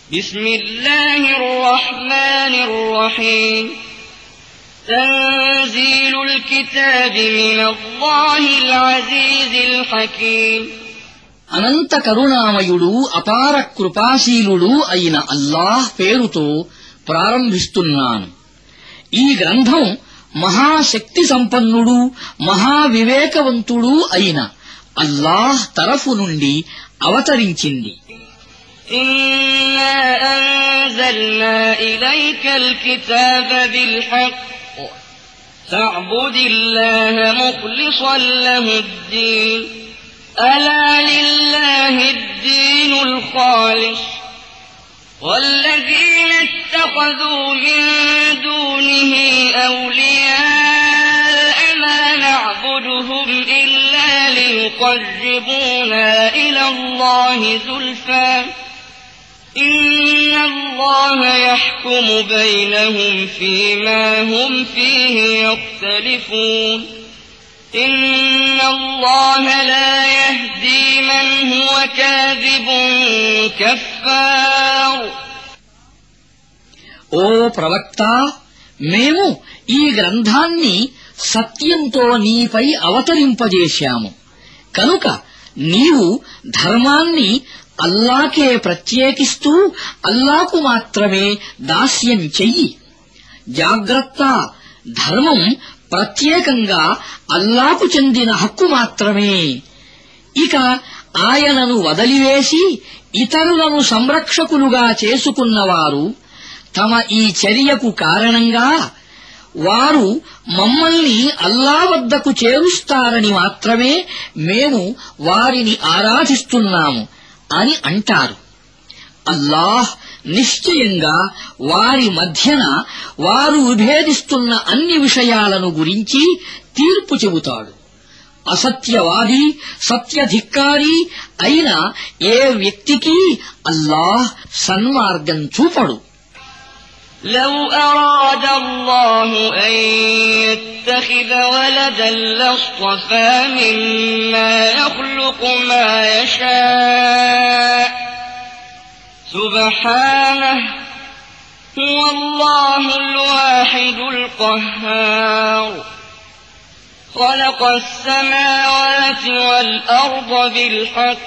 بسم الله الرحمن الرحيم تنزيل الكتاب من الله العزيز الحكيم అనంత కరుణామయుడు అపార కృపాశీలుడు అయిన అల్లాహ్ పేరుతో ప్రారంభిస్తున్నాను. ఈ గ్రంథం మహాశక్తి సంపన్నుడు మహావివేకవంతుడు అయిన అల్లాహ్ తరఫు నుండి అవతరించింది. إنا أنزلنا إليك الكتاب بالحق فاعبد الله مخلصا له الدين ألا لله الدين الخالص والذين اتخذوا من دونه أولياء ما نعبدهم إلا ليقربونا إلى الله زلفى إن الله يحكم بينهم فيما هم فيه يختلفون إن الله لا يهدي من هو كاذب كفار. ఓ ప్రవక్త, మేము ఈ గ్రంథాన్ని సత్యంతో నీపై అవతరింపజేశాము. కనుక నీవు ధర్మాన్ని అల్లాకే ప్రత్యేకిస్తూ అల్లాకు మాత్రమే దాస్యం చెయ్యి. జాగ్రత్త, ధర్మం ప్రత్యేకంగా అల్లాకు చెందిన హక్కు మాత్రమే. ఇక ఆయనను వదిలివేసి ఇతరులను సంరక్షకులుగా చేసుకున్నవారు తమ ఈ చర్యకు కారణంగా వారు మమ్మల్ని అల్లా వద్దకు చేరుస్తారని మాత్రమే మేము వారిని ఆరాధిస్తున్నాము అని అంటారు. అల్లాహ్ నిశ్చయంగా వారి మధ్యన వారు విభేదిస్తున్న అన్ని విషయాలను గురించి తీర్పు చెబుతాడు. అసత్యవాది సత్యధిక్కారి అయిన ఏ వ్యక్తికి అల్లాహ్ సన్మార్గం చూపడు. لو أراد الله أن يتخذ ولدا لاصطفى مما يخلق ما يشاء سبحانه هو الله الواحد القهار خلق السماوات والأرض بالحق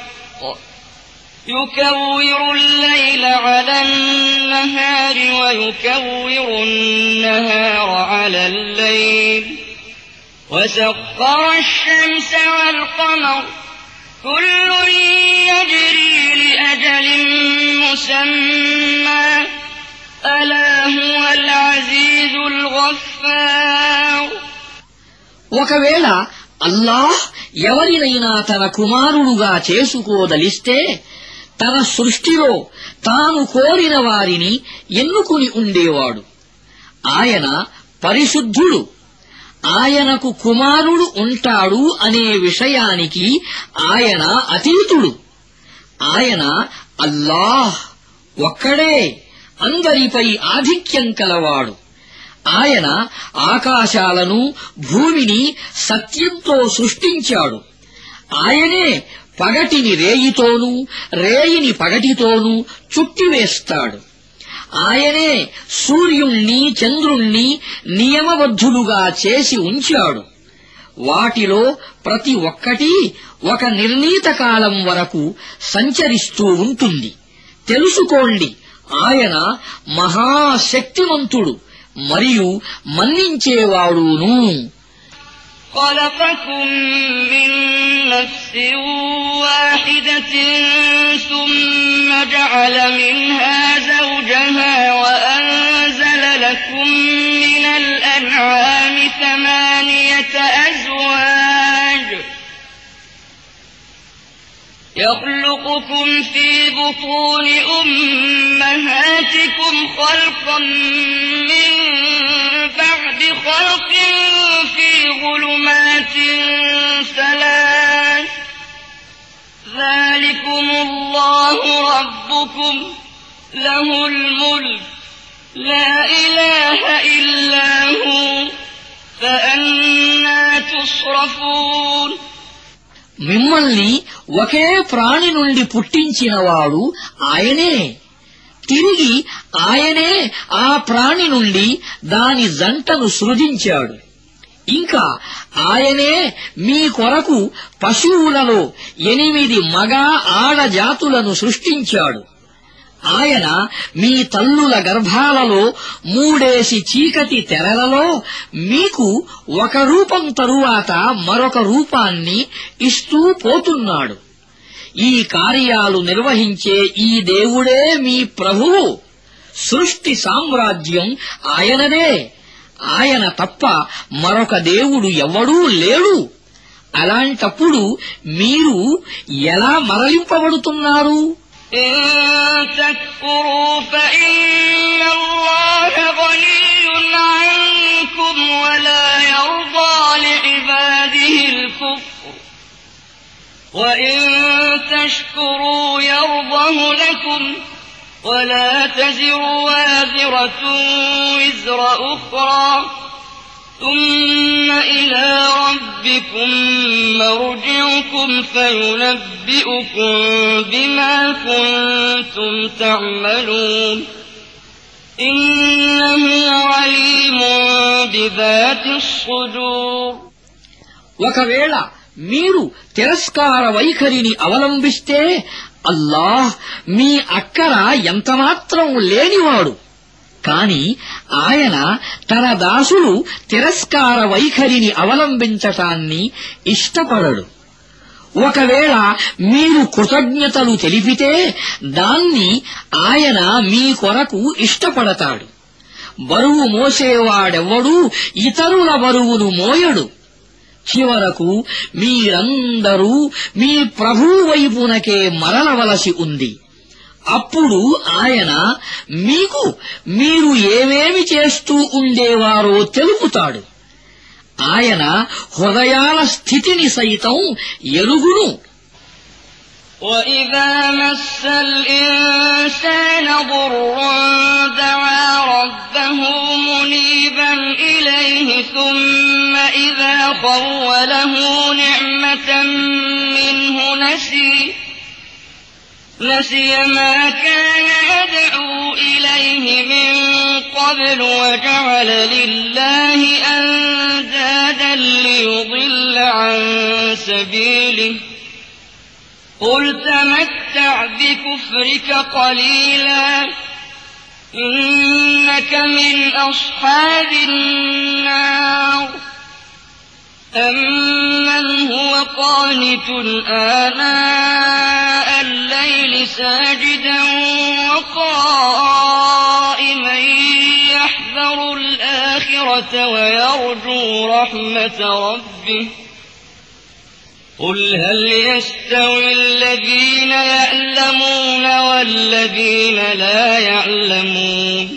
يكور الليل على النهار ويكور النهار على الليل وسخر الشمس والقمر كل يجري لأجل مسمى ألا هو العزيز الغفار. ఒకవేళ అల్లాహ్ ఎవరినైనా తన కుమారుడుగా చేసుకోదలిస్తే తన సృష్టిలో తాను కోరిన వారిని ఎన్నుకుని ఉండేవాడు. ఆయన పరిశుద్ధుడు. ఆయనకు కుమారుడు ఉంటాడు అనే విషయానికి ఆయన అతీతుడు. ఆయన అల్లాహ్ ఒక్కడే, అందరిపై ఆధిక్యం కలవాడు. ఆయన ఆకాశాలను భూమిని సత్యంతో సృష్టించాడు. ఆయనే పగటిని రేయితోనూ రేయిని పగటితోనూ చుట్టివేస్తాడు. ఆయనే సూర్యుణ్ణి చంద్రుణ్ణి నియమబద్ధులుగా చేసి ఉంచాడు. వాటిలో ప్రతి ఒక్కటి ఒక నిర్ణీత కాలం వరకు సంచరిస్తూ ఉంటుంది. తెలుసుకోండి, ఆయన మహాశక్తిమంతుడు మరియు మన్నించేవాడును. خلقكم من نفس واحدة ثم جعل منها زوجها وأنزل لكم من الأنعام 8 أزواج يخلقكم في بطون أمهاتكم خلقا من بعد خلق في ظلمات 3 ذلكم الله ربكم له الملك لا إله إلا هو فأنا تصرفون. మిమ్మల్ని ఒకే ప్రాణి నుండి పుట్టించినవాడు ఆయనే. తిరిగి ఆయనే ఆ ప్రాణి నుండి దాని జంటను సృజించాడు. ఇంకా ఆయనే మీ కొరకు పశువులలో 8 మగ ఆడ జాతులను సృష్టించాడు. ఆయన మీ తల్లుల గర్భాలలో 3 చీకటి తెరలలో మీకు ఒక రూపం తరువాత మరొక రూపాన్ని ఇస్తూ పోతున్నాడు. ఈ కార్యాలు నిర్వహించే ఈ దేవుడే మీ ప్రభువు. సృష్టి సామ్రాజ్యం ఆయనదే. ఆయన తప్ప మరొక దేవుడు ఎవ్వడూ లేడు. అలాంటప్పుడు మీరు ఎలా మరలింపబడుతున్నారు? إن تكفروا فإن الله غني عنكم ولا يرضى لعباده الكفر وإن تشكروا يرضه لكم ولا تزر وازرة وزر أخرى ثم إلى ربكم مرجعكم فينبئكم بما كنتم تعملون إنه عليم بذات الصدور. ఒకవేళ మీరు తిరస్కార వైఖరిని అవలంబిస్తే అల్లాహ్ మీ అక్కర ఎంతమాత్రం లేనివాడు. కాని ఆయన తన దాసులు తిరస్కార వైఖరిని అవలంబించటాన్ని ఇష్టపడడు. ఒకవేళ మీరు కృతజ్ఞతలు తెలిపితే దాన్ని ఆయన మీ కొరకు ఇష్టపడతాడు. బరువు మోసేవాడెవ్వడూ ఇతరుల బరువును మోయడు. చివరకు మీరందరూ మీ ప్రభువు వైపునకే మరలవలసి ఉంది. అప్పుడు ఆయన మీకు మీరు ఏమేమి చేస్తూ ఉండేవారో తెలుపుతాడు. ఆయన హృదయాల స్థితిని సైతం ఎరుగును. وَإِذَا مَسَّ الْإِنسَانَ ضُرٌّ دَعَا رَبَّهُ مُنِيبًا إِلَيْهِ ثُمَّ إِذَا خَوَّلَهُ نِعْمَةً مِّنْهُ نسي ما كان يدعو إليه من قبل وجعل لله أندادا ليضل عن سبيله قل تمتع بكفرك قليلا إنك من أصحاب النار أَمَّنْ هُوَ قَانِتٌ آنَاءَ اللَّيْلِ سَاجِدًا وَقَائِمًا يَحْذَرُ الْآخِرَةَ وَيَرْجُو رَحْمَةَ رَبِّهِ قُلْ هَلْ يَسْتَوِي الَّذِينَ يَعْلَمُونَ وَالَّذِينَ لَا يَعْلَمُونَ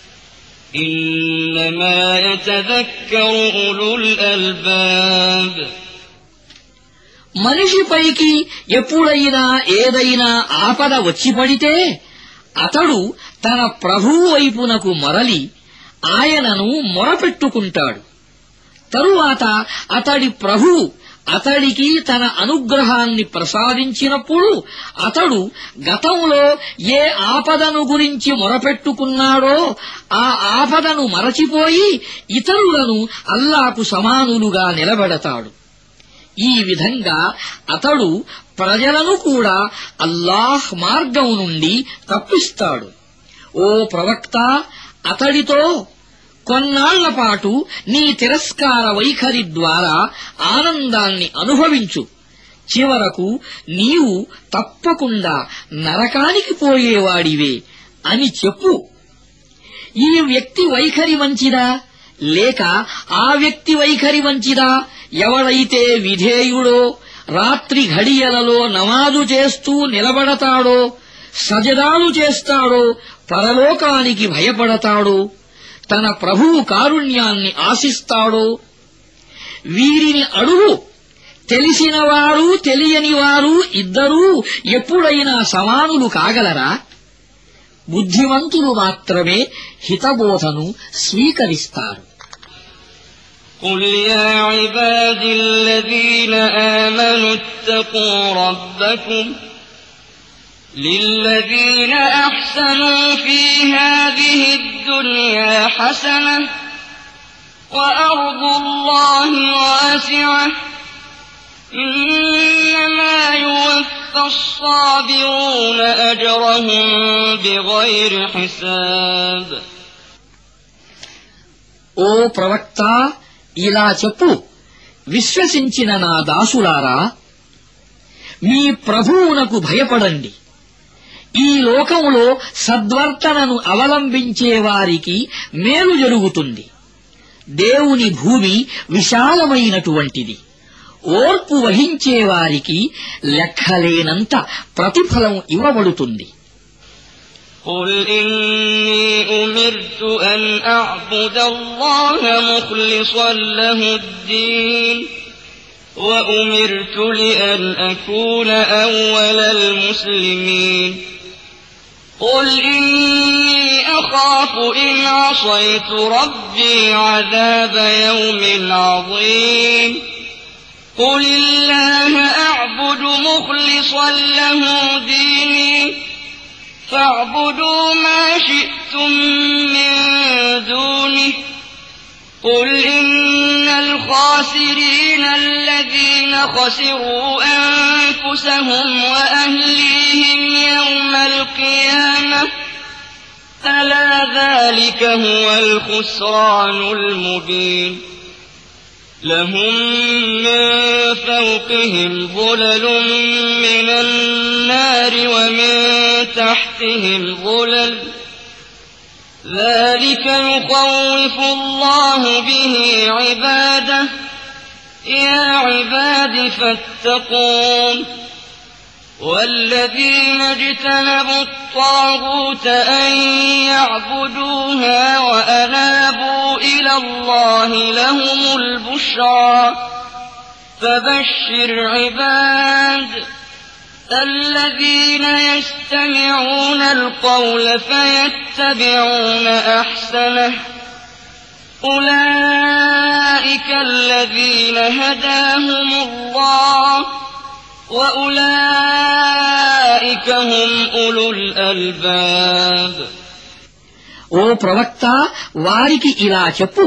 إِنَّمَا يَتَذَكَّرُ أُولُو الْأَلْبَابِ. మనిషిపైకి ఎప్పుడైనా ఏదైనా ఆపద వచ్చిపడితే అతడు తన ప్రభువు వైపునకు మరలి ఆయనను మొరపెట్టుకుంటాడు. తరువాత అతడి ప్రభువు అతడికి తన అనుగ్రహాన్ని ప్రసాదించినప్పుడు అతడు గతంలో ఏ ఆపదను గురించి మొరపెట్టుకున్నాడో ఆ ఆపదను మరచిపోయి ఇతరులను అల్లాకు సమానులుగా నిలబెడతాడు. ఈ విధంగా అతడు ప్రజలను కూడా అల్లాహ్ మార్గం నుండి తప్పిస్తాడు. ఓ ప్రవక్త, అతడితో కొన్నాళ్లపాటు నీ తిరస్కార వైఖరి ద్వారా ఆనందాన్ని అనుభవించు. చివరకు నీవు తప్పకుండా నరకానికి పోయేవాడివే అని చెప్పు. ఈ వ్యక్తి వైఖరి మంచిదా లేక ఆ వ్యక్తి వైఖరి మంచిదా? ఎవడైతే విధేయుడో, రాత్రి ఘడియలలో నమాజు చేస్తూ నిలబడతాడో, సజదాలు చేస్తాడో, పరలోకానికి భయపడతాడో, తన ప్రభువు కారుణ్యాన్ని ఆశిస్తాడో, వీరిని అడుగు. తెలిసినవారు తెలియనివారు ఇద్దరూ ఎప్పుడైనా సమానులు కాగలరా? బుద్ధిమంతులు మాత్రమే హితబోధను స్వీకరిస్తారు. قل يا عبادي الذين آمنوا اتقوا ربكم للذين أحسنوا في هذه الدنيا حسنة وأرض الله واسعة إنما يوفى الصابرون أجرهم بغير حساب. ఓ ప్రవక్త, ఇలా చెప్పు, విశ్వసించిన నా దాసులారా, మీ ప్రభువునకు భయపడండి. ఈ లోకంలో సద్వర్తనను అవలంబించే వారికి మేలు జరుగుతుంది. దేవుని భూమి విశాలమైనటువంటిది. ఓర్పు వహించే వారికి లెక్కలేనంత ప్రతిఫలం ఇవ్వబడుతుంది. قل إني أمرت أن أعبد الله مخلصا له الدين وأمرت لأن أكون أول المسلمين. قل إني أخاف إن عصيت ربي عذاب يوم عظيم. قل الله أعبد مخلصا له ديني فاعبدوا ما شئتم من دونه. قل إن الخاسرين الذين خسروا أنفسهم وأهليهم يوم القيامة ألا ذلك هو الخسران المبين. لهم من فوقهم ظلل من النار ومن تحتهم ظلل ذلك يخوف الله به عباده يا عباد فاتقون. والذين اجتنبوا الطاغوت أن يعبدوها وأنابوا إلى الله لهم البشرى. فبشر عباد الذين يستمعون القول فيتبعون أحسنه أولئك الذين هداهم الله وأولئك هم أولو الألباب. ఓ ప్రవక్త, వారికి ఇలా చెప్పు,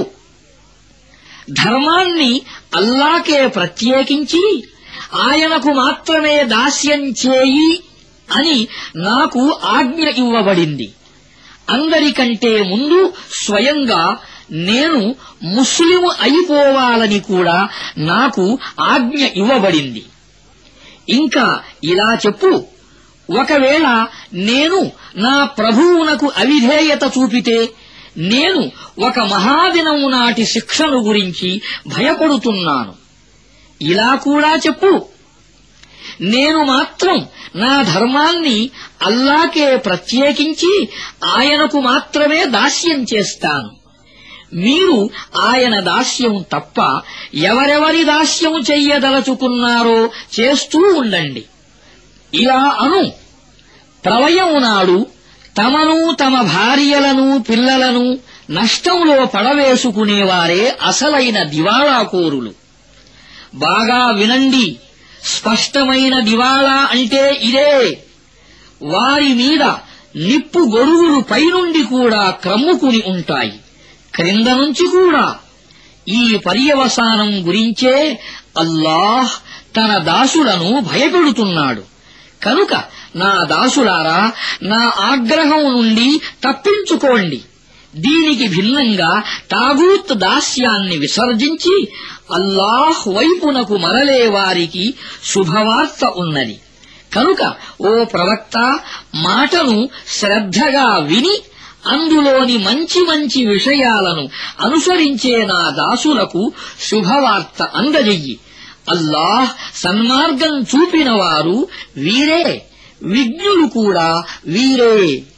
ధర్మాన్ని అల్లాకే ప్రత్యేకించి ఆయనకు మాత్రమే దాస్యం చేయి అని నాకు ఆజ్ఞ ఇవ్వబడింది. అందరికంటే ముందు స్వయంగా నేను ముస్లిం అయిపోవాలని కూడా నాకు ఆజ్ఞ ఇవ్వబడింది. ఇంకా ఇలా చెప్పు, ఒకవేళ నేను నా ప్రభువునకు అవిధేయత చూపితే నేను ఒక మహాదినం నాటి శిక్షను గురించి భయపడుతున్నాను. ఇలా కూడా చెప్పు, నేను మాత్రం నా ధర్మాన్ని అల్లాకే ప్రత్యేకించి ఆయనకు మాత్రమే దాస్యం చేస్తాను. మీరు ఆయన దాస్యం తప్ప ఎవరెవరి దాస్యం చెయ్యదలుచుకున్నారో చేస్తూ ఉండండి. ఇలా అను, ప్రళయం నాడు తమను తమ భార్యలను పిల్లలను నష్టంలో పడవేసుకునేవారే అసలైన దివాళాకోరులు. బాగా వినండి, స్పష్టమైన దివాళా అంటే ఇదే. వారి మీద నిప్పు గొడుగులు పైనుండి కూడా క్రమ్ముకుని ఉంటాయి, క్రింద నుంచి కూడా. ఈ పర్యవసానం గురించే అల్లాహ్ తన దాసులను భయపెడుతున్నాడు. కనుక నా దాసులారా, నా ఆగ్రహం నుండి తప్పించుకోండి. దీనికి భిన్నంగా తాగూత్ దాస్యాన్ని విసర్జించి అల్లాహ్ వైపునకు మరలే వారికి శుభవార్త ఉన్నది. కనుక ఓ ప్రవక్త, మాటను శ్రద్ధగా విని అందులోని మంచి మంచి విషయాలను అనుసరించే నా దాసులకు శుభవార్త అందజెయ్యి. అల్లాహ్ సన్మార్గం చూపిన వారు వీరే, విజ్ఞులు కూడా వీరే.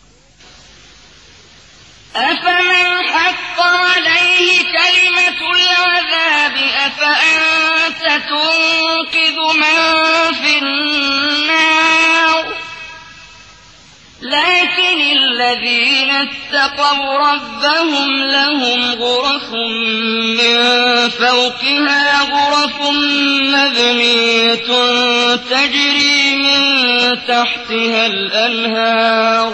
أفمن حق عليه كلمة العذاب أفأنت تنقذ من في النار لكن الذين اتقوا ربهم لهم غرف من فوقها غرف مبنية تجري من تحتها الأنهار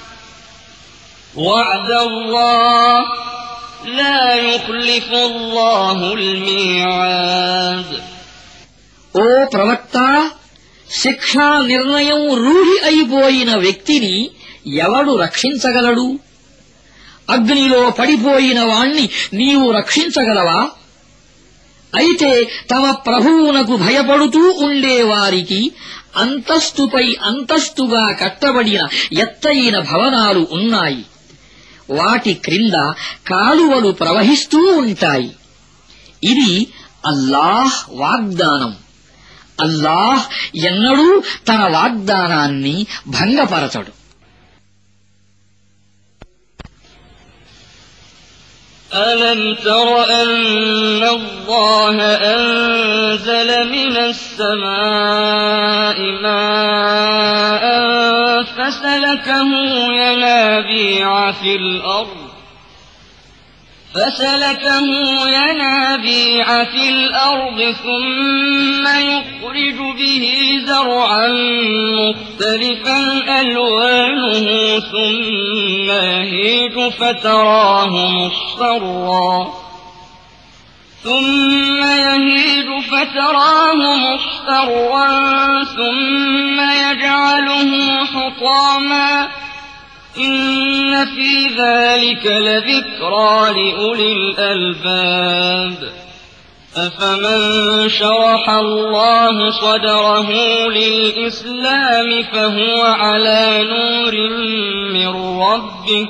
وعد الله لا يخلف الله الميعاد. ఓ ప్రవక్త, శిక్షా నిర్ణయం రూఢి అయిపోయిన వ్యక్తిని ఎవడు రక్షించగలడు? అగ్నిలో పడిపోయిన వాణ్ణి నీవు రక్షించగలవా? అయితే తమ ప్రభువునకు భయపడుతూ ఉండేవారికి అంతస్తుపై అంతస్తుగా కట్టబడిన ఎత్తైన భవనాలు ఉన్నాయి. వాటి క్రింద కాలువలు ప్రవహిస్తూ ఉంటాయి. ఇది అల్లాహ్ వాగ్దానం. అల్లాహ్ ఎన్నడూ తన వాగ్దానాన్ని భంగపరచడు. ألم تر أن الله أنزل من السماء ماء فسلكه ينابيع في الأرض ثم يخرج به زرعا مختلفا ألوانه ثم يهيج فتراه مصفرا ثم يجعله حطاما إن في ذلك لذكرى لأولي الألباب. أفمن شرح الله صدره للإسلام فهو على نور من ربه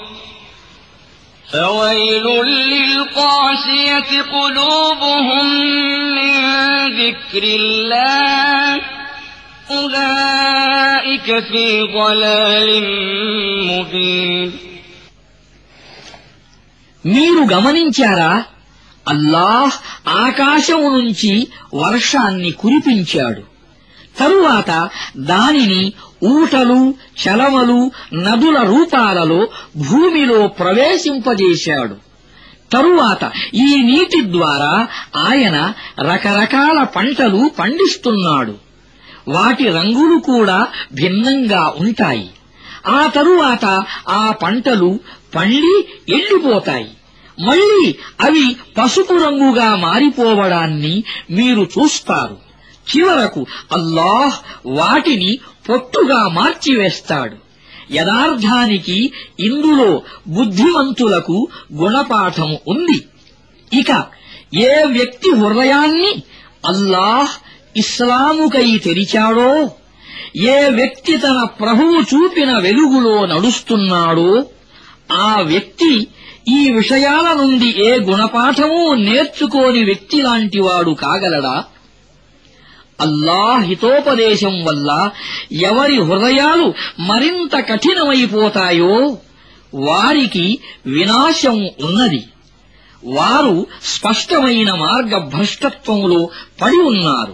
فويل للقاسية قلوبهم من ذكر الله أولئك في ضلال مبين. మీరు గమనించారా? అల్లాహ్ ఆకాశము నుంచి వర్షాన్ని కురిపించాడు. తరువాత దానిని ఊటలు, చలమలు, నదుల రూపాలలో భూమిలో ప్రవేశింపజేశాడు. తరువాత ఈ నీటి ద్వారా ఆయన రకరకాల పంటలు పండిస్తున్నాడు. వాటి రంగులు కూడా భిన్నంగా ఉంటాయి. ఆ తరువాత ఆ పంటలు పండి ఎండిపోతాయి. మళ్లీ అవి పసుపు రంగుగా మారిపోవడాన్ని మీరు చూస్తారు. చివరకు అల్లాహ్ వాటిని పొట్టుగా మార్చివేస్తాడు. యథార్థానికి ఇందులో బుద్ధిమంతులకు గుణపాఠము ఉంది. ఇక ఏ వ్యక్తి హృదయాన్ని అల్లాహ్ ఇస్లాముకై తెరిచాడో, ఏ వ్యక్తి తన ప్రభువు చూపిన వెలుగులో నడుస్తున్నాడో, ఆ వ్యక్తి ఈ విషయాల నుండి ఏ గుణపాఠమూ నేర్చుకోని వ్యక్తిలాంటివాడు కాగలడా? అల్లాహ్ హితోపదేశం వల్ల ఎవరి హృదయాలు మరింత కఠినమైపోతాయో వారికి వినాశం ఉన్నది. వారు స్పష్టమైన మార్గభ్రష్టత్వంలో పడి ఉన్నారు.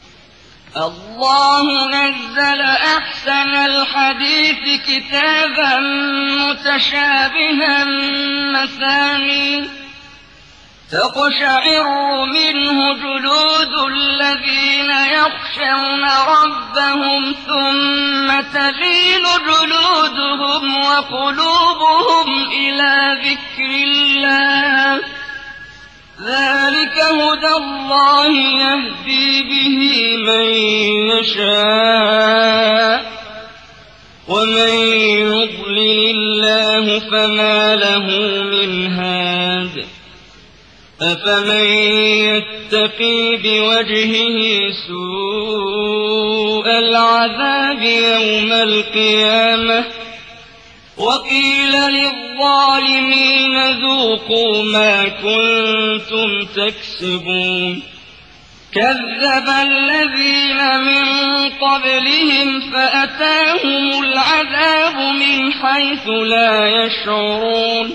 الله نزل أحسن الحديث كتابا متشابها مثاني تقشعر منه جلود الذين يخشون ربهم ثم تلين جلودهم وقلوبهم إلى ذكر الله ذلك هدى الله يهدي به من يشاء ومن يضلل الله فما له من هاد أفمن يتقي بوجهه سوء العذاب يوم القيامة وقيل للظالمين ذوقوا ما كنتم تكسبون كذب الذين من قبلهم فأتاهم العذاب من حيث لا يشعرون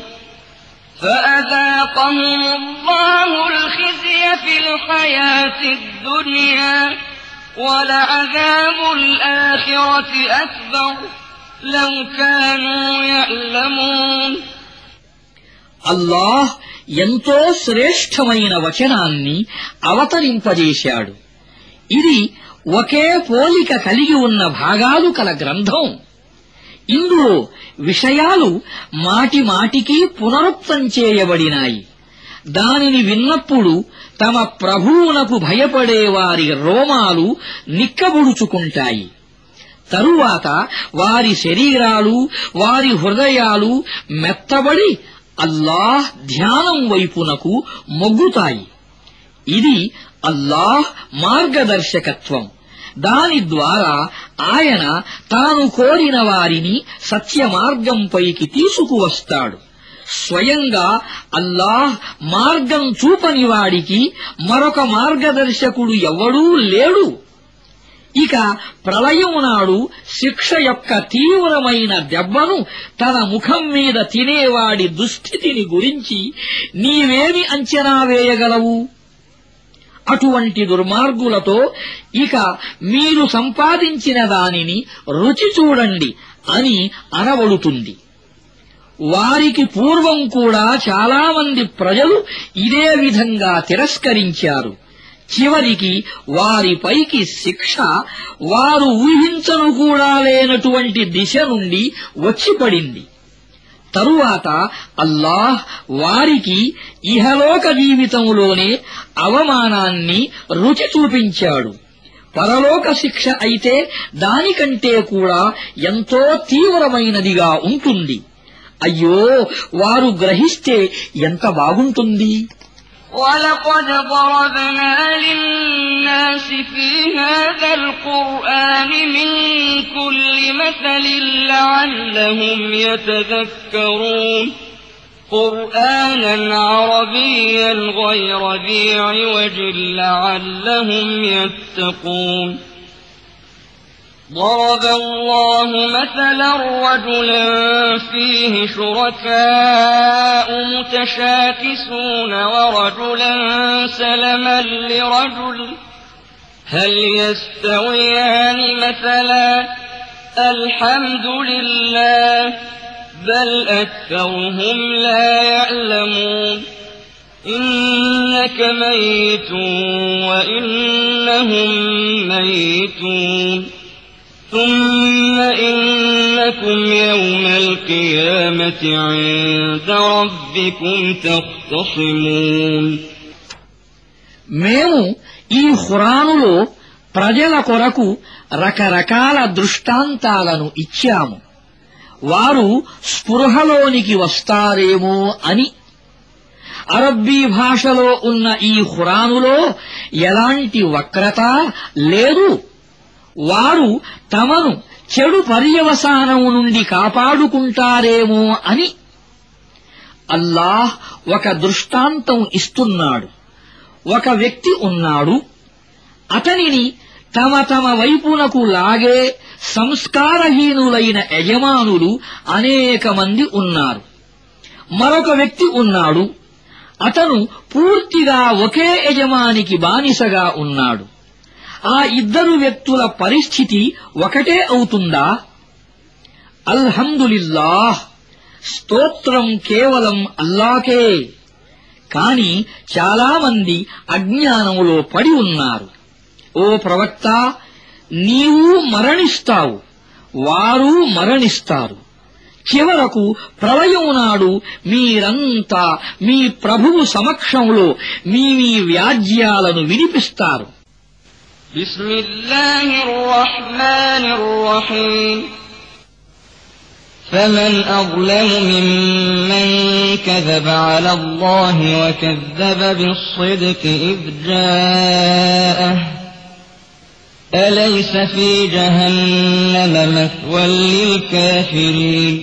فأذاقهم الله الخزي في الحياة الدنيا ولعذاب الآخرة أكبر لو كانوا يعلمون అల్లాహ్ ఎంతో శ్రేష్టమైన వచనాన్ని అవతరింపజేశాడు. ఇది ఒకే పోలిక కలిగి ఉన్న భాగాలు కల గ్రంథం. ఇందులో విషయాలు మాటిమాటికి పునరుక్తం చేయబడినాయి. దానిని విన్నప్పుడు తమ ప్రభువునకు భయపడే వారి రోమాలు నిక్కబొడుచుకుంటాయి. తరువాత వారి శరీరాలు, వారి హృదయాలు మెత్తబడి అల్లాహ్ ధ్యానం వైపునకు మొగ్గుతాయి. ఇది అల్లాహ్ మార్గదర్శకత్వం. దాని ద్వారా ఆయన తాను కోరిన వారిని సత్యమార్గంపైకి తీసుకువస్తాడు. స్వయంగా అల్లాహ్ మార్గం చూపని వాడికి మరొక మార్గదర్శకుడు ఎవడూ లేడు. ఇక ప్రళయం నాడు శిక్ష యొక్క తీవ్రమైన దెబ్బను తన ముఖం మీద తినేవాడి దుస్థితిని గురించి నీవేమి అంచనా వేయగలవు? అటువంటి దుర్మార్గులతో ఇక మీరు సంపాదించిన దానిని రుచి చూడండి అని అనబడుతుంది. వారికి పూర్వం కూడా చాలామంది ప్రజలు ఇదే విధంగా తిరస్కరించారు. చివరికి వారిపైకి శిక్ష వారు ఊహించను కూడా లేనటువంటి దిశ నుండి వచ్చిపడింది. తరువాత అల్లాహ్ వారికి ఇహలోక జీవితంలోనే అవమానాన్ని రుచి చూపించాడు. పరలోక శిక్ష అయితే దానికంటే కూడా ఎంతో తీవ్రమైనదిగా ఉంటుంది. అయ్యో, వారు గ్రహిస్తే ఎంత బాగుంటుంది. ولقد ضربنا للناس في هذا القرآن من كل مثل لعلهم يتذكرون قرآنا عربيا غير ذي عوج لعلهم يتقون ضرب الله مثلا رجلا فيه شركاء متشاكسون ورجلا سلما لرجل هل يستويان مثلا الحمد لله بل أكثرهم لا يعلمون إنك ميت وإنهم ميتون ثم إنكم يوم القيامة عند ربكم تختصمون మేము ఈ ఖురానులో ప్రజల కొరకు రకరకాల దృష్టాంతాలను ఇచ్చాము. వారు స్పృహలోనికి వస్తారేమో అని. అరబ్బీ భాషలో ఉన్న ఈ ఖురానులో ఎలాంటి వక్రత లేదు. వారు తమను చెడు పర్యవసానం నుండి కాపాడుకుంటారేమో అని. అల్లాహ్ ఒక దృష్టాంతం ఇస్తున్నాడు. ఒక వ్యక్తి ఉన్నాడు. అతనిని తమ వైపునకు లాగే సంస్కారహీనులైన యజమానులు అనేక మంది ఉన్నారు. మరొక వ్యక్తి ఉన్నాడు. అతను పూర్తిగా ఒకే యజమానికి బానిసగా ఉన్నాడు. ఆ ఇద్దరు వ్యక్తుల పరిస్థితి ఒకటే అవుతుందా? అల్హమ్దులిల్లాహ్, స్తోత్రం కేవలం అల్లాకే. కాని చాలామంది అజ్ఞానంలో పడి ఉన్నారు. ఓ ప్రవక్త, నీవు మరణిస్తావు, వారు మరణిస్తారు. చివరకు ప్రళయం నాడు మీరంతా మీ ప్రభువు సమక్షంలో మీ వ్యాజ్యాలను వినిపిస్తారు. بسم الله الرحمن الرحيم فمن أظلم ممن كذب على الله وكذب بالصدق إذ جاءه أليس في جهنم مثوى للكافرين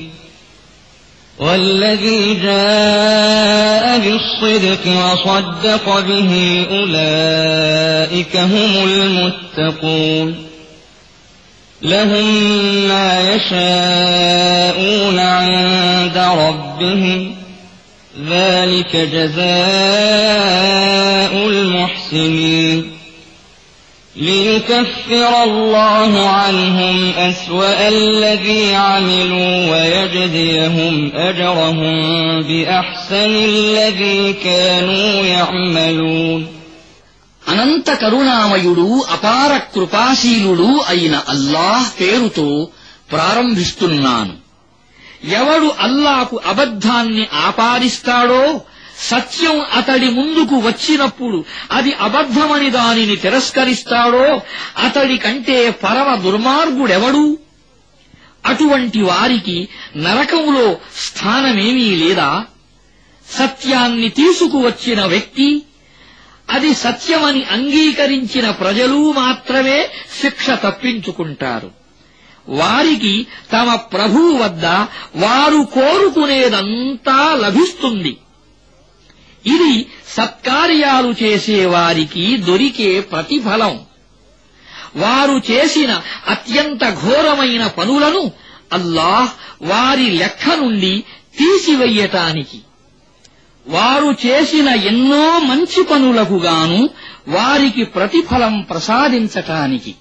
والذي جاء بالصدق وصدق به أولئك هم المتقون لهم ما يشاءون عند ربهم ذلك جزاء المحسنين ليكفر الله عنهم أسوأ الذي عملوا ويجزيهم أجرهم بأحسن الذي كانوا يعملون. అనంత కరుణామయుడు అపార కృపాశీలుడు అయిన అల్లాహ్ పేరుతో ప్రారంభిస్తున్నాను. ఎవడు అల్లాహకు అబద్ధాన్ని ఆపాదిస్తాడో, సత్యం అతడి ముందుకు వచ్చినప్పుడు అది అబద్ధమని దానిని తిరస్కరిస్తాడో అతడి కంటే పరమ దుర్మార్గుడెవడు? అటువంటి వారికి నరకములో స్థానమేమీ లేదా? సత్యాన్ని తీసుకువచ్చిన వ్యక్తి, అది సత్యమని అంగీకరించిన ప్రజలు మాత్రమే శిక్ష తప్పించుకుంటారు. వారికి తమ ప్రభువు వద్ద వారు కోరుకునేదంతా లభిస్తుంది. ఇది సత్కార్యాలు చేసేవారికి దొరికే ప్రతిఫలం. వారు చేసిన అత్యంత ఘోరమైన పనులను అల్లాహ్ వారి లెక్క నుండి తీసివెయ్యటానికి, వారు చేసిన ఎన్నో మంచి పనులకు గాను వారికి ప్రతిఫలం ప్రసాదించటానికి.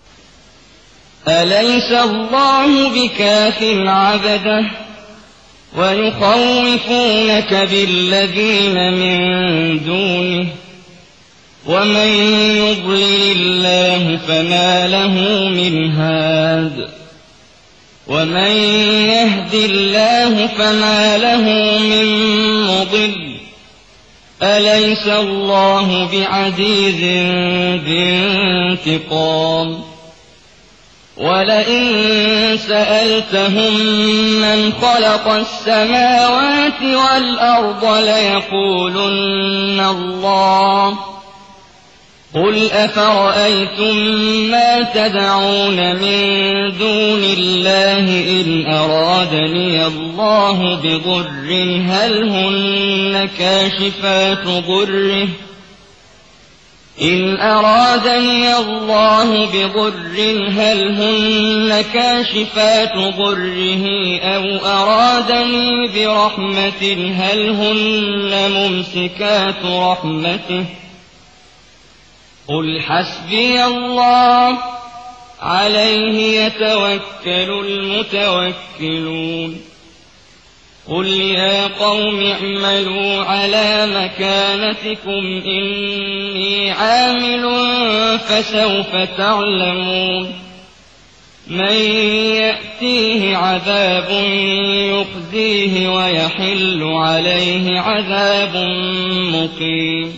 أليس الله بكاف عبده ويخوفونك بالذين من دونه ومن يضلل الله فما له من هاد ومن يهد الله فما له من مضل أليس الله بعزيز ذي انتقام ولئن سألتهم من خلق السماوات والأرض ليقولن الله قل أفرأيتم ما تدعون من دون الله إن أرادني الله بضر هل هن كاشفات ضره إن أرادني الله بضر هل هن كاشفات ضره أو أرادني برحمة هل هن ممسكات رحمته قل حسبي الله عليه يتوكل المتوكلون قل يا قوم اعملوا على مكانتكم إني عامل فسوف تعلمون من يأتيه عذاب يخزيه ويحل عليه عذاب مقيم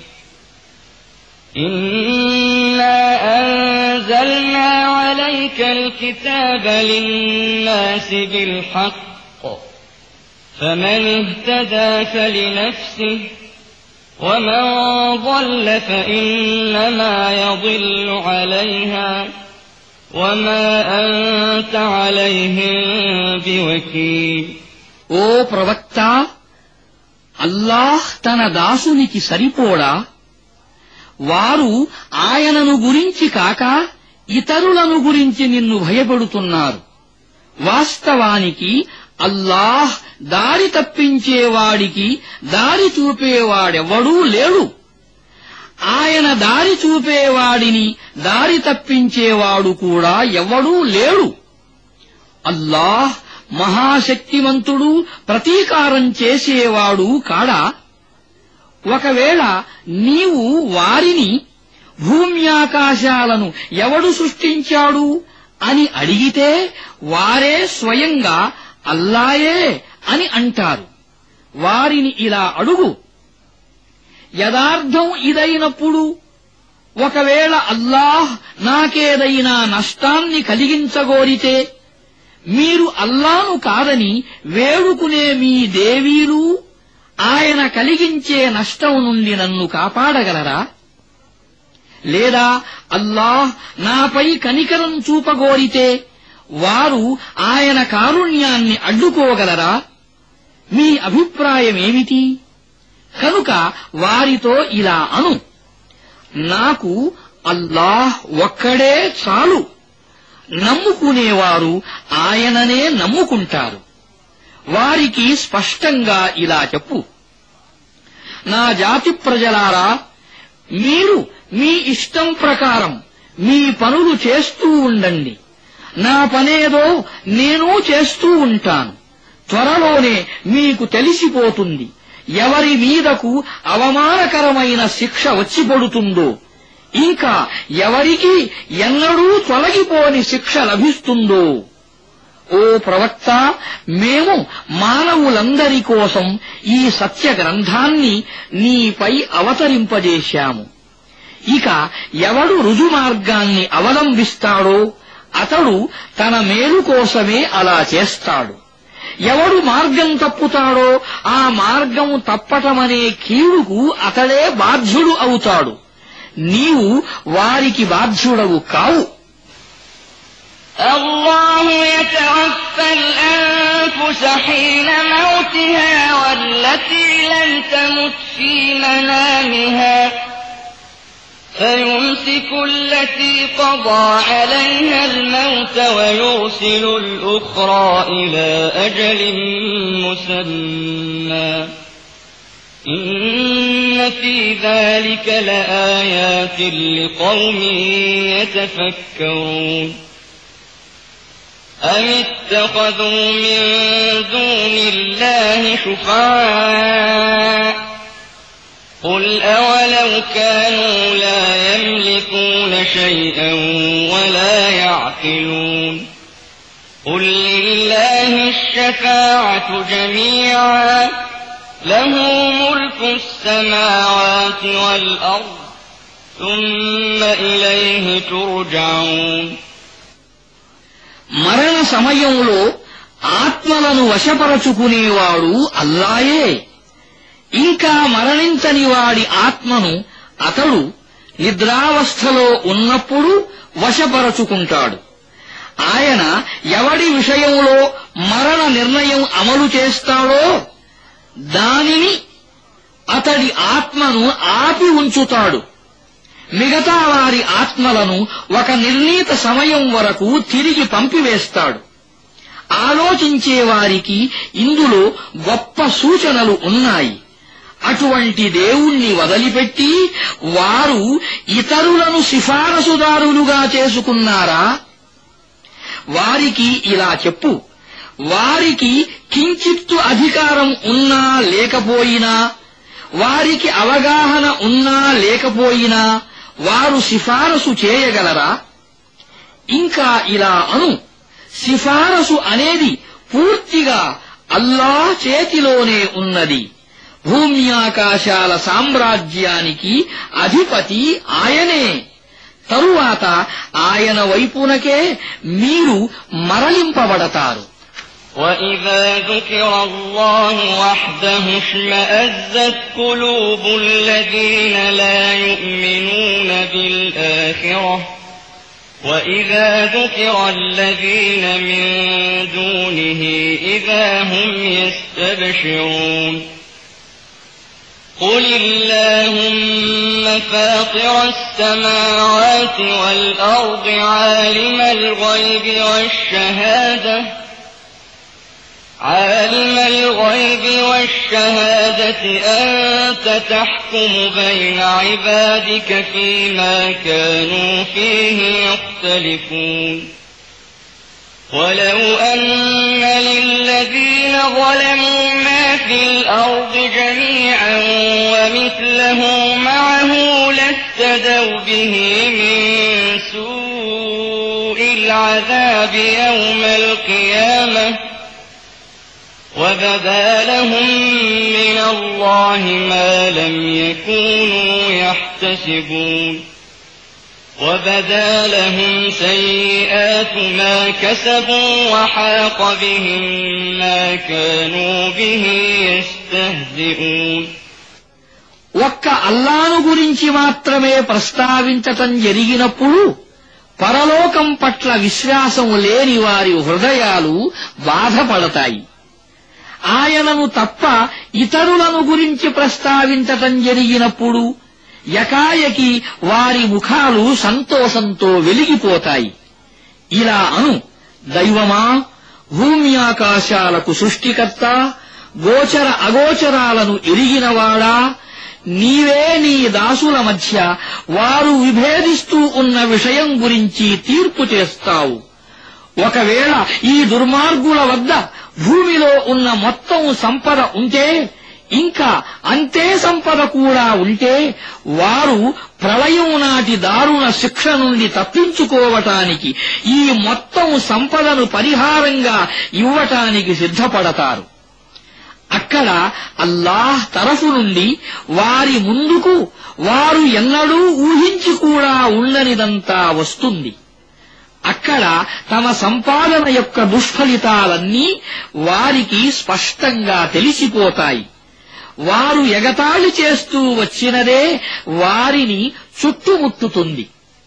إنا أنزلنا عليك الكتاب للناس بالحق فمن اهتدى فلنفسه ومن ضل فإنما يضل عليها وما أنت عليهم بوكيل. ఓ ప్రవక్త, అల్లాహ్ తన దాసునికి సరిపోడా? వారు ఆయనను గురించి కాక ఇతరులను గురించి నిన్ను భయపెడుతున్నారు. వాస్తవానికి అల్లాహ్ దారి తప్పించేవాడికి దారి చూపేవాడెవడూ లేడు. ఆయన దారి చూపేవాడిని దారి తప్పించేవాడు కూడా ఎవడూ లేడు. అల్లాహ్ మహాశక్తిమంతుడు, ప్రతీకారం చేసేవాడు కాడా? ఒకవేళ నీవు వారిని భూమ్యాకాశాలను ఎవడు సృష్టించాడు అని అడిగితే వారే స్వయంగా అల్లాయే అని అంటారు. వారిని ఇలా అడుగు, యదార్థం ఇదైనప్పుడు ఒకవేళ అల్లాహ్ నాకేదైనా నష్టాన్ని కలిగించగోరితే మీరు అల్లాను కాదని వేడుకునే మీ దేవీలు ఆయన కలిగించే నష్టం నుండి నన్ను కాపాడగలరా? లేదా అల్లాహ్ నాపై కనికరం చూపగోరితే వారు ఆయన కారుణ్యాన్ని అడ్డుకోగలరా? మీ అభిప్రాయమేమిటి? కనుక వారితో ఇలా అను, నాకు అల్లాహ్ ఒక్కడే చాలు. నమ్ముకునేవారు ఆయననే నమ్ముకుంటారు. వారికి స్పష్టంగా ఇలా చెప్పు, నా జాతి ప్రజలారా, మీరు మీ ఇష్టం ప్రకారం మీ పనులు చేస్తూ ఉండండి, నా పనేదో నేనూ చేస్తూ ఉంటాను. త్వరలోనే మీకు తెలిసిపోతుంది ఎవరి మీదకు అవమానకరమైన శిక్ష వచ్చి పడుతుందో, ఇంకా ఎవరికి ఎన్నడూ తొలగిపోని శిక్ష లభిస్తుందో. ఓ ప్రవక్త, మేము మానవులందరి కోసం ఈ సత్య గ్రంథాన్ని నీపై అవతరింపజేశాము. ఇక ఎవడు రుజుమార్గాన్ని అవలంబిస్తాడో అతడు తన మేలు కోసమే అలా చేస్తాడు. ఎవడు మార్గం తప్పుతాడో ఆ మార్గం తప్పటమనే కీడుకు అతడే బాధ్యుడు అవుతాడు. నీవు వారికి బాధ్యుడవు కావు. الله يتوفى الأنفس حين موتها والتي لم تمت في منامها فيمسك التي قضى عليها الموت ويرسل الأخرى إلى أجل مسمى إن في ذلك لآيات لقوم يتفكرون أم اتخذوا من دون الله شفعاء قل أولو كانوا لا يملكون شيئا ولا يعقلون قل لله الشفاعة جميعا له ملك السماوات والأرض ثم إليه ترجعون మరణ సమయంలో ఆత్మలను వశపరచుకునేవాడు అల్లాయే. ఇంకా మరణించని వాడి ఆత్మను అతడు నిద్రావస్థలో ఉన్నప్పుడు వశపరచుకుంటాడు. ఆయన ఎవడి విషయంలో మరణ నిర్ణయం అమలు చేస్తాడో దానిని అతడి ఆత్మను ఆపి ఉంచుతాడు. మిగతా వారి ఆత్మలను ఒక నిర్ణీత సమయం వరకు తిరిగి పంపివేస్తాడు. ఆలోచించేవారికి ఇందులో గొప్ప సూచనలు ఉన్నాయి. అటువంటి దేవుణ్ణి వదిలిపెట్టి వారు ఇతరులను సిఫారసుదారులుగా చేసుకున్నారా? వారికి ఇలా చెప్పు, వారికి కించిత్తు అధికారం ఉన్నా లేకపోయినా, వారికి అవగాహన ఉన్నా లేకపోయినా వారు సిఫారసు చేయగలరా? ఇంకా ఇలా అను, సిఫారసు అనేది పూర్తిగా అల్లాహ్ చేతిలోనే ఉన్నది. భూమ్యాకాశాల సామ్రాజ్యానికి అధిపతి ఆయనే. తరువాత ఆయన వైపునకే మీరు మరలింపబడతారు. وَإِذَا ذُكِرَ اللَّهُ وَحْدَهُ اشْمَأَزَّتْ قُلُوبُ الَّذِينَ لَا يُؤْمِنُونَ بِالْآخِرَةِ وَإِذَا ذُكِرَ الَّذِينَ مِن دُونِهِ إِذَا هُمْ يَسْتَبْشِرُونَ قُلِ اللَّهُمَّ فَاطِرَ السَّمَاوَاتِ وَالْأَرْضِ عَالِمَ الْغَيْبِ والشهادة أنت تحكم بين عبادك فيما كانوا فيه يختلفون ولو أن للذين ظلموا ما في الأرض جميعا ومثله معه لافتدوا به من سوء العذاب يوم القيامة وبدا لهم من الله ما لم يكونوا يحتسبون وبدا لهم سيئات ما كسبوا وحاق بهم ما كانوا به يستهزئون ఒక్క అల్లాను గురించి మాత్రమే ప్రస్తావించటం జరిగినప్పుడు పరలోకం పట్ల విశ్వాసం లేని వారి హృదయాలు బాధపడతాయి. ఆయనను తప్ప ఇతరులను గురించి ప్రస్తావించటం జరిగినప్పుడు యకాయకి వారి ముఖాలు సంతోషంతో వెలిగిపోతాయి. ఇలా అను, దైవమా, భూమ్యాకాశాలకు సృష్టికర్త, గోచర అగోచరాలను ఎరిగినవాడా, నీవే నీ దాసుల మధ్య వారు విభేదిస్తూ ఉన్న విషయం గురించి తీర్పు చేస్తావు. ఒకవేళ ఈ దుర్మార్గుల వద్ద భూమిలో ఉన్న మొత్తం సంపద ఉంటే, ఇంకా అంతే సంపద కూడా ఉంటే, వారు ప్రళయం నాటి దారుణ శిక్ష నుండి తప్పించుకోవటానికి ఈ మొత్తం సంపదను పరిహారంగా ఇవ్వటానికి సిద్ధపడతారు. అక్కడ అల్లాహ్ తరఫు నుండి వారి ముందుకు వారు ఎన్నడూ ఊహించి కూడా ఉండనిదంతా వస్తుంది. అక్కడ తమ సంపాదన యొక్క దుష్ఫలితాలన్నీ వారికి స్పష్టంగా తెలిసిపోతాయి. వారు ఎగతాళి చేస్తూ వచ్చినదే వారిని చుట్టుముట్టుతుంది.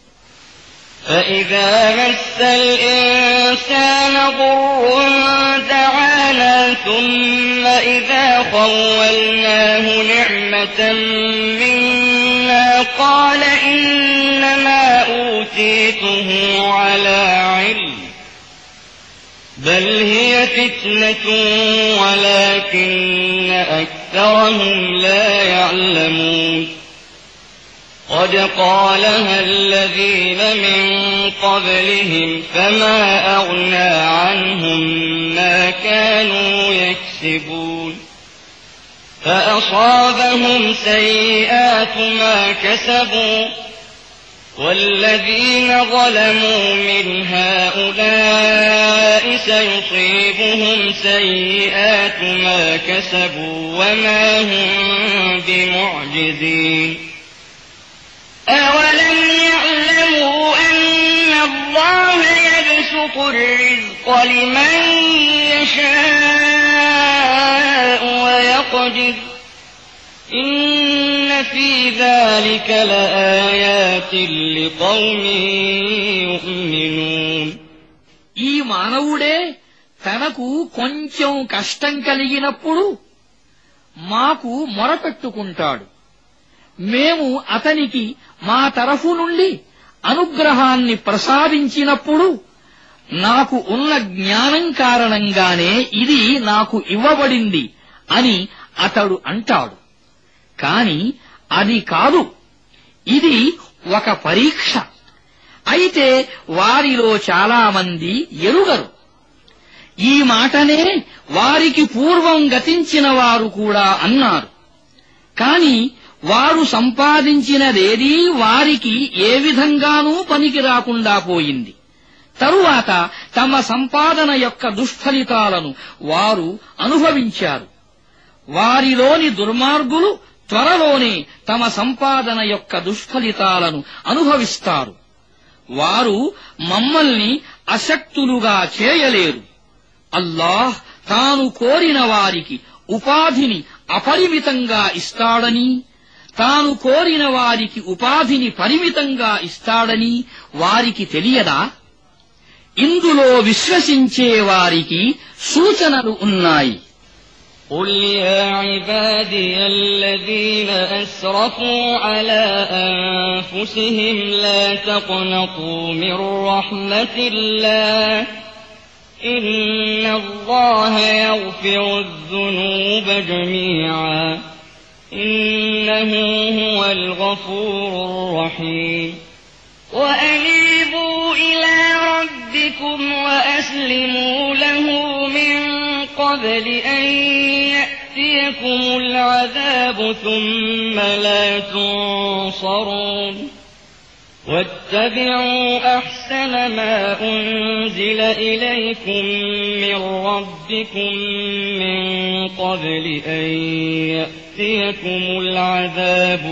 فإذا مس الإنسان ضر دعانا ثم إذا خولناه نعمة منا قال إنما أوتيته على علم بل هي فتنة ولكن أكثرهم لا يعلمون قد قالها الذين من قبلهم فما أغنى عنهم ما كانوا يكسبون فأصابهم سيئات ما كسبوا والذين ظلموا من هؤلاء سيصيبهم سيئات ما كسبوا وما هم بمعجزين أولم يعلموا أن الله يبسط الرزق لمن يشاء ويقدر إن في ذلك لآيات لقوم يؤمنون ఈ మానవుడే తనకు కొంచెం కష్టం కలిగినప్పుడు మాకు మొరపెట్టుకుంటాడు. మేము అతనికి మా తరఫు నుండి అనుగ్రహాన్ని ప్రసాదించినప్పుడు నాకు ఉన్న జ్ఞానం కారణంగానే ఇది నాకు ఇవ్వబడింది అని అతడు అంటాడు. కాని అది కాదు, ఇది ఒక పరీక్ష. అయితే వారిలో చాలామంది ఎరుగరు. ఈ మాటనే వారికి పూర్వం గతించిన వారు కూడా అన్నారు. కాని వారు సంపాదించినదేదీ వారికి ఏ విధంగానూ పనికి రాకుండా పోయింది. తరువాత తమ సంపాదన యొక్క దుష్ఫలితాలను వారు అనుభవించారు. వారిలోని దుర్మార్గులు త్వరలోనే తమ సంపాదన యొక్క దుష్ఫలితాలను అనుభవిస్తారు. వారు మమ్మల్ని అశక్తులుగా చేయలేరు. అల్లాహ్ తాను కోరిన వారికి ఉపాధిని అపరిమితంగా ఇస్తాడని, తాను కోరిన వారికి ఉపాధిని పరిమితంగా ఇస్తాడని వారికి తెలియదా? ఇందులో విశ్వసించే వారికి సూచనలు ఉన్నాయి. قل يا عبادي الذين أسرفوا على أنفسهم لا تقنطوا من رحمة الله إن الله يغفر الذنوب جميعا إنه هو الغفور الرحيم وأنيبوا إلى ربكم وأسلموا له من قبل أن يأتيكم العذاب ثم لا تنصرون واتبعوا أحسن ما أنزل إليكم من ربكم من قبل أن يأتيكم العذاب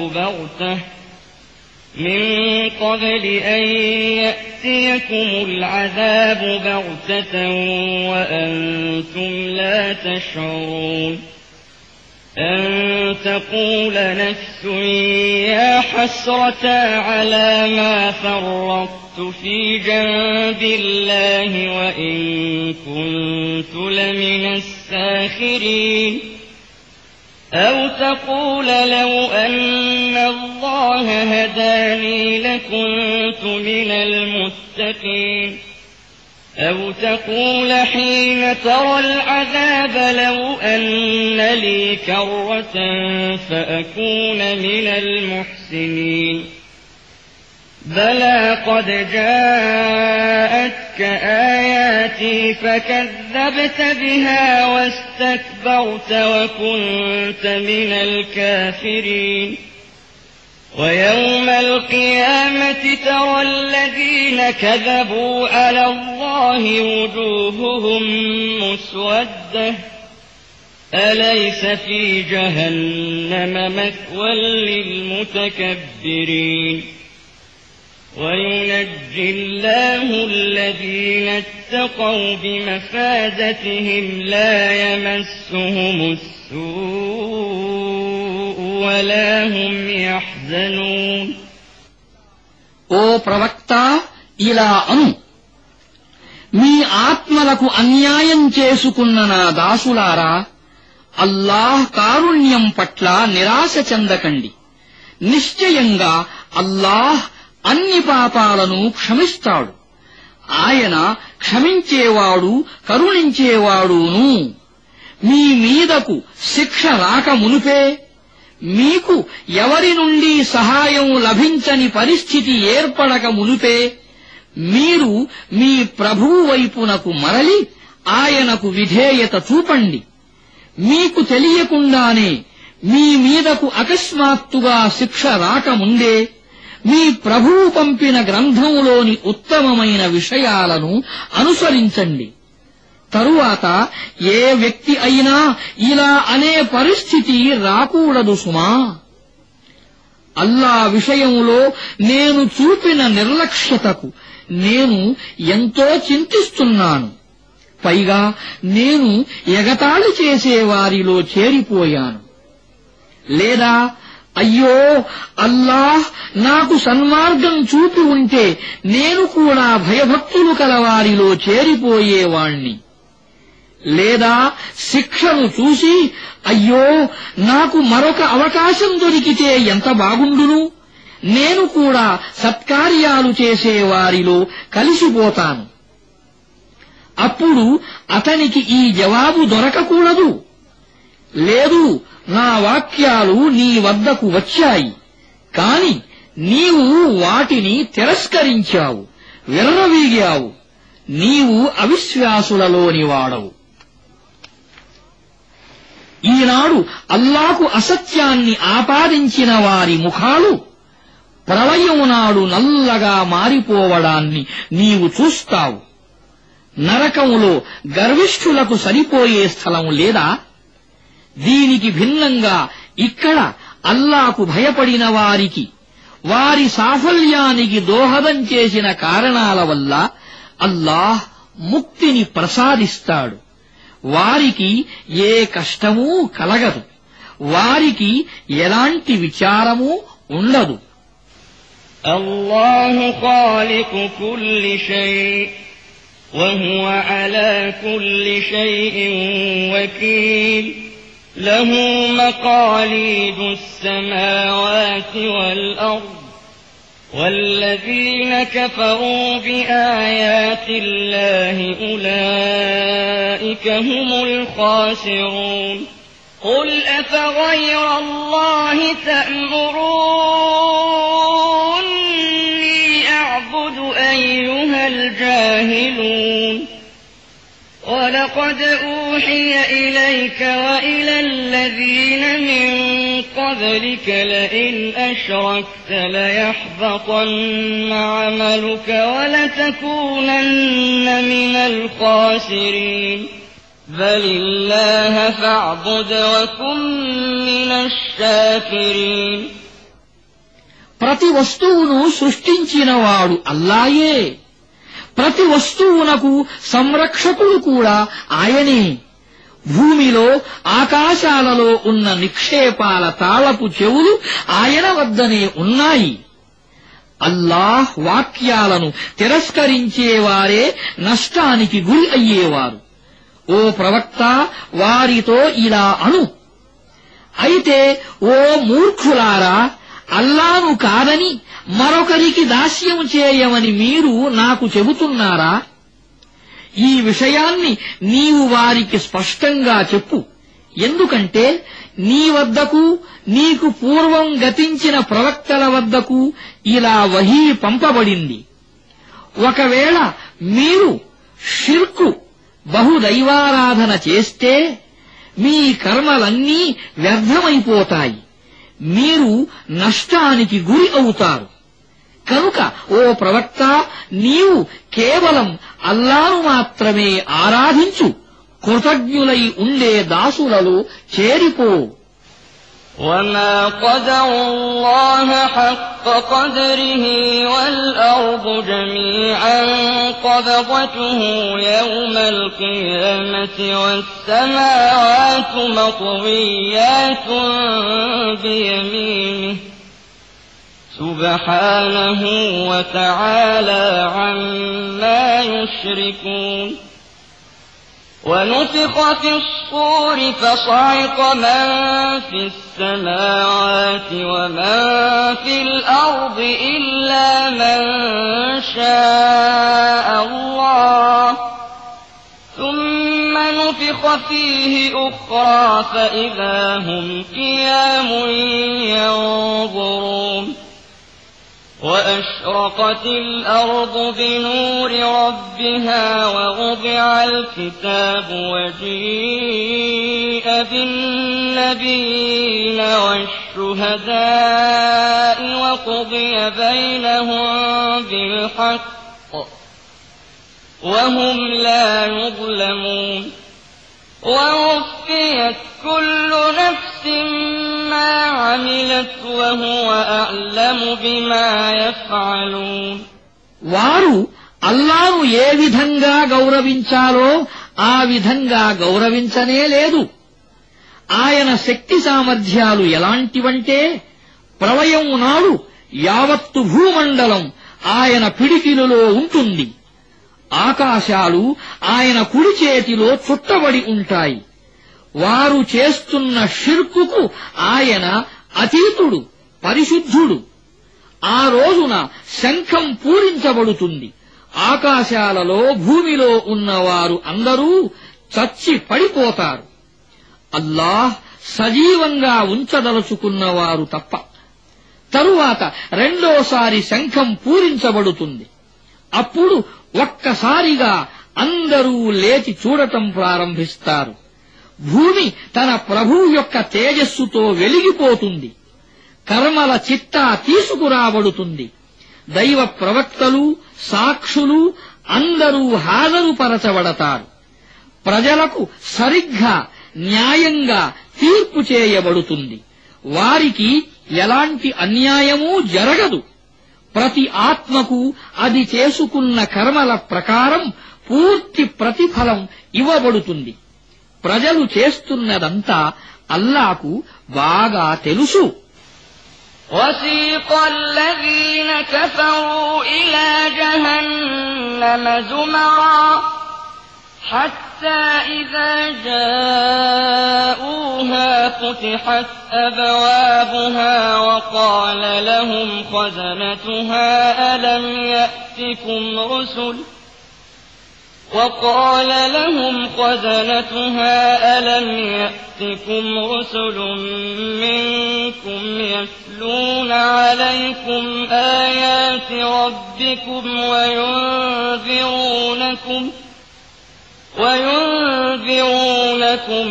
بغتة وأنتم لا تشعرون أن تقول نفس يا حسرة على ما فرطت في جنب الله وإن كنت لمن الساخرين أو تقول لو أن الله هداني لكنت من المتقين أو تقول حين ترى العذاب لو أن لي كرة فأكون من المحسنين بلى قد جاءتك آياتي فكذبت بها واستكبرت وكنت من الكافرين ويوم القيامة ترى الذين كذبوا على الله وجوههم مسودة أليس في جهنم مثوى للمتكبرين وينجي الله الذين اتقوا بمفازتهم لا يمسهم السوء ولا هم يحزنون. ఓ ప్రవక్త, ఇలా అను, మీ ఆత్మలకు అన్యాయం చేసుకున్న నా దాసులారా, అల్లాహ్ కారుణ్యం పట్ల నిరాశ చెందకండి. నిశ్చయంగా అల్లాహ్ అన్ని పాపాలను క్షమిస్తాడు. ఆయన క్షమించేవాడు, కరుణించేవాడును. మీ మీదకు శిక్ష రాక మునుపే, మీకు ఎవరి నుండి సహాయం లభించని పరిస్థితి ఏర్పడక మునుపే మీరు మీ ప్రభువు వైపునకు మరలి ఆయనకు విధేయత చూపండి. మీకు తెలియకుండానే మీ మీదకు అకస్మాత్తుగా శిక్ష రాకముందే మీ ప్రభువు పంపిన గ్రంథంలోని ఉత్తమమైన విషయాలను అనుసరించండి. తరువాత ఏ వ్యక్తి అయినా ఇలా అనే పరిస్థితి రాకూడదు సుమా. అల్లా విషయంలో నేను చూపిన నిర్లక్ష్యతకు నేను ఎంతో చింతిస్తున్నాను. పైగా నేను ఎగతాళి చేసేవారిలో చేరిపోయాను. లేదా, అయ్యో, అల్లాహ్ నాకు సన్మార్గం చూపి ఉంటే నేను కూడా భయభక్తులు కలవారిలో చేరిపోయేవాణ్ణి. లేదా శిక్షను చూసి, అయ్యో, నాకు మరొక అవకాశం దొరికితే ఎంత బాగుండును, నేను కూడా సత్కార్యాలు చేసేవారిలో కలిసిపోతాను. అప్పుడు అతనికి ఈ జవాబు దొరకకూడదు. లేదు, నా వాక్యాలు నీ వద్దకు వచ్చాయి, కాని నీవు వాటిని తిరస్కరించావు, విర్రవీగావు. నీవు అవిశ్వాసులలోని వాడవు. ఈనాడు అల్లాకు అసత్యాన్ని ఆపాదించిన వారి ముఖాలు ప్రళయం నాడు నల్లగా మారిపోవడాన్ని నీవు చూస్తావు. నరకములో గర్విష్ఠులకు సరిపోయే స్థలం లేదా? దీనికి భిన్నంగా ఇక్కడ అల్లాకు భయపడిన వారికి వారి సాఫల్యానికి దోహదం చేసిన కారణాల వల్ల అల్లాహ్ ముక్తిని ప్రసాదిస్తాడు. వారికి ఏ కష్టమూ కలగదు. వారికి ఎలాంటి విచారమూ ఉండదు. అల్లాహు ఖాలికు కుల్లి షై وهو على كل شيء وكيل له مقاليد السماوات والأرض والذين كفروا بآيات الله أولئك هم الخاسرون قل أفغير الله تأمروني أعبد أيها الجاهلون ولقد أوحي إليك وإلى الذين من قبلك لئن أشركت ليحبطن عملك ولتكونن من الخاسرين بل الله فاعبد وكن من الشاكرين. ప్రతి వస్తువును సృష్టించినవాడు అల్లాయే. ప్రతి వస్తువునకు సంరక్షకుడు కూడా ఆయనే. భూమిలో ఆకాశాలలో ఉన్న నిక్షేపాల తాళపు చెవులు ఆయన వద్దనే ఉన్నాయి. అల్లాహ్ వాక్యాలను తిరస్కరించేవారే నష్టానికి గురి అయ్యేవారు. ఓ ప్రవక్త, వారితో ఇలా అను, అయితే ఓ మూర్ఖులారా, అల్లాను కాదని మరొకరికి దాస్యం చేయమని మీరు నాకు చెబుతున్నారా? ఈ విషయాన్ని నీవు వారికి స్పష్టంగా చెప్పు. ఎందుకంటే నీ వద్దకు నీకు పూర్వం గతించిన ప్రవక్తల వద్దకు ఇలా వహీ పంపబడింది. ఒకవేళ మీరు షిర్కు బహుదైవారాధన చేస్తే మీ కర్మలన్నీ వ్యర్థమైపోతాయి, మీరు నష్టానికి గురి అవుతారు. కనుక ఓ ప్రవక్త, నీవు కేవలం అల్లాహ్ను మాత్రమే ఆరాధించు, కృతజ్ఞులై ఉండే దాసులలో చేరిపో. وما قدروا الله حق قدره والأرض جميعا قبضته يوم القيامة والسماوات مطويات بيمينه سبحانه وتعالى عما يشركون ونفخ في الصور فصعق من في السماوات ومن في الأرض إلا من شاء الله ثم نفخ فيه أخرى فإذا هم قيام ينظرون وأشرقت الأرض بنور ربها ووضع الكتاب وجيء بالنبيين والشهداء وقضي بينهم بالحق وهم لا يظلمون ووفيت كل نفس ما عملت وهو أعلم بما يفعلون. వారు అల్లాహ్ను ఏ విధంగా గౌరవించాలో ఆ విధంగా గౌరవించనే లేదు. ఆయన శక్తి సామర్థ్యాలు ఎలాంటివంటే ప్రళయం నాడు యావత్తు భూమండలం ఆయన పిడికిలులో ఉంటుంది. ఆకాశాలు ఆయన కుడి చేతిలో చుట్టబడి ఉంటాయి. వారు చేస్తున్న షిర్కుకు ఆయన అతీతుడు, పరిశుద్ధుడు. ఆ రోజున శంఖం పూరించబడుతుంది. ఆకాశాలలో భూమిలో ఉన్నవారు అందరూ చచ్చి పడిపోతారు. అల్లాహ్ సజీవంగా ఉంచదలుచుకున్నవారు తప్ప. తరువాత రెండోసారి శంఖం పూరించబడుతుంది. అప్పుడు ఒక్కసారిగా అందరూ లేచి చూడటం ప్రారంభిస్తారు. భూమి తన ప్రభువు యొక్క తేజస్సుతో వెలిగిపోతుంది. కర్మల చిట్టా తీసుకురాబడుతుంది. దైవ ప్రవక్తలు, సాక్షులు అందరూ హాజరుపరచబడతారు. ప్రజలకు సరిగ్గా న్యాయంగా తీర్పు చేయబడుతుంది. వారికి ఎలాంటి అన్యాయమూ జరగదు. ప్రతి ఆత్మకు అది చేసుకున్న కర్మల ప్రకారం పూర్తి ప్రతిఫలం ఇవ్వబడుతుంది. ప్రజలు చేస్తున్నదంతా అల్లాహ్కు బాగా తెలుసు. وسيق الذين كفروا إلى جهنم زمرا حتى إذا جاءوها فتحت أبوابها وقال لهم خزنتها ألم يأتكم رسل منكم يتلون عليكم آيات ربكم وينذرونكم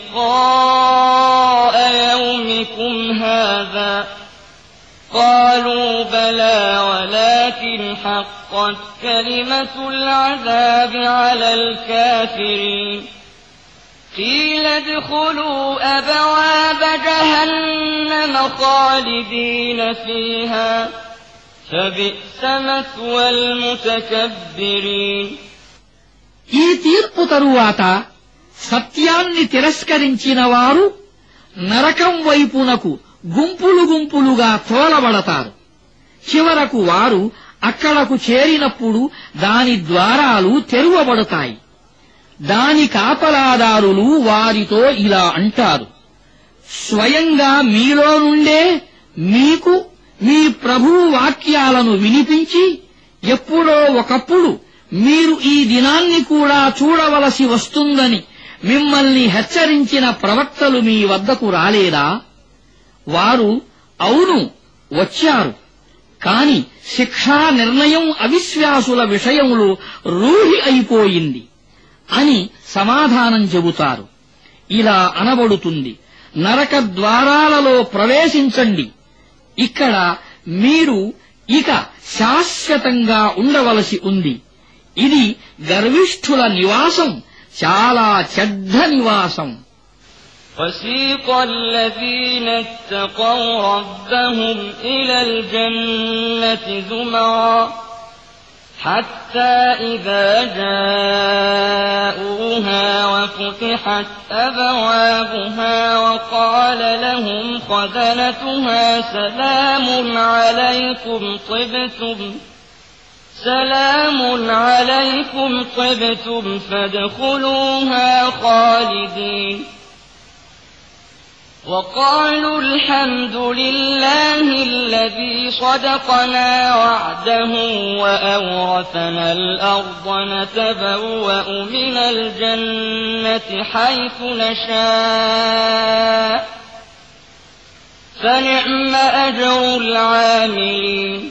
لقاء يومكم هذا قالوا بلى ولكن حقت كلمة العذاب على الكافرين قيل ادخلوا أبواب جهنم خالدين فيها فبئس مثوى المتكبرين. ఈ తీర్పు తరువాత సత్యాన్ని తిరస్కరించిన వారు నరకం వైపునకు గుంపులు గుంపులుగా తోలబడతారు. చివరకు వారు అక్కడకు చేరినప్పుడు దాని ద్వారాలు తెరువబడతాయి. దాని కాపలాదారులు వారితో ఇలా అంటారు: స్వయంగా మీలో నుండే మీకు మీ ప్రభువు వాక్యాలను వినిపించి ఎప్పుడో ఒకప్పుడు మీరు ఈ దినాన్ని కూడా చూడవలసి వస్తుందని మిమ్మల్ని హెచ్చరించిన ప్రవక్తలు మీ వద్దకు రాలేదా? వారు అవును వచ్చారు, కాని శిక్షా నిర్ణయం అవిశ్వాసుల విషయంలో రూఢి అయిపోయింది అని సమాధానం చెబుతారు. ఇలా అనబడుతుంది, నరక ద్వారాలలో ప్రవేశించండి, ఇక్కడ మీరు ఇక శాశ్వతంగా ఉండవలసి ఉంది. ఇది గర్విష్ఠుల నివాసం, చాలా చెడ్డ నివాసం. وسيق الذين اتقوا ربهم إلى الجنة زمرا حتى إذا جاءوها وفتحت أبوابها وقال لهم خزنتها سلام عليكم طبتم فادخلوها خالدين وقالوا الحمد لله الذي صدقنا وعده وأورثنا الأرض نتبوأ من الجنة حيث نشاء فنعم أجر العاملين.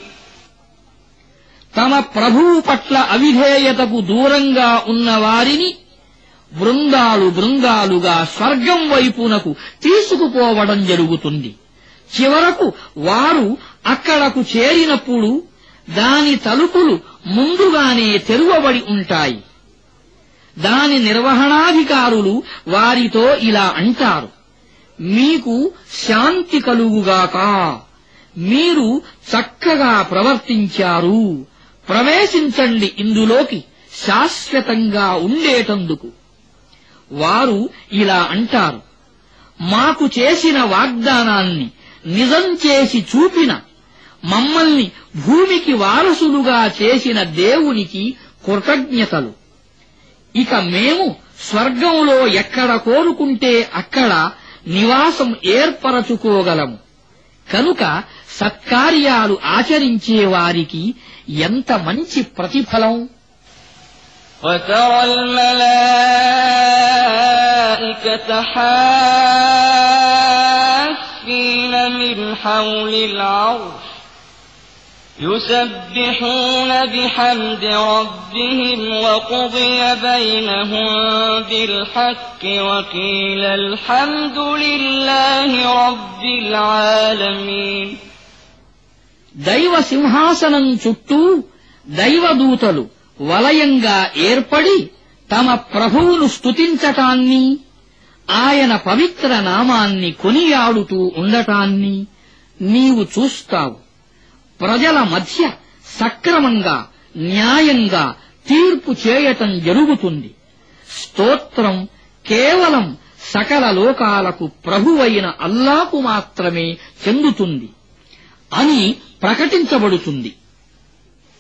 తమ ప్రభువు పట్ల అవిధేయతకు దూరంగా ఉన్న వారిని బృందాలు బృందాలుగా స్వర్గం వైపునకు తీసుకుపోవడం జరుగుతుంది. చివరకు వారు అక్కడకు చేరినప్పుడు దాని తలుపులు ముందుగానే తెరువబడి ఉంటాయి. దాని నిర్వహణాధికారులు వారితో ఇలా అంటారు, మీకు శాంతి కలుగుగాక, మీరు చక్కగా ప్రవర్తించారు, ప్రవేశించండి ఇందులోకి శాశ్వతంగా ఉండేటందుకు. వారు ఇలా అంటారు, మాకు చేసిన వాగ్దానాన్ని నిజం చేసి చూపిన, మమ్మల్ని భూమికి వారసులుగా చేసిన దేవునికి కృతజ్ఞతలు. ఇక మేము స్వర్గంలో ఎక్కడ కోరుకుంటే అక్కడ నివాసం ఏర్పరచుకోగలము. కనుక సత్కార్యాలు ఆచరించే వారికి ఎంత మంచి ప్రతిఫలం. وترى الملائكة حافين من حول العرش يسبحون بحمد ربهم وقضي بينهم بالحق وقيل الحمد لله رب العالمين. దైవ సింహాసనం చుట్టూ దైవదూతలు వలయంగా ఏర్పడి తమ ప్రభువును స్తుతించటాన్ని, ఆయన పవిత్ర నామాన్ని కొనియాడుతూ ఉండటాన్ని నీవు చూస్తావు. ప్రజల మధ్య సక్రమంగా న్యాయంగా తీర్పు చేయటం జరుగుతుంది. స్తోత్రం కేవలం సకల లోకాలకు ప్రభువైన అల్లాకు మాత్రమే చెందుతుంది అని ప్రకటించబడుతుంది.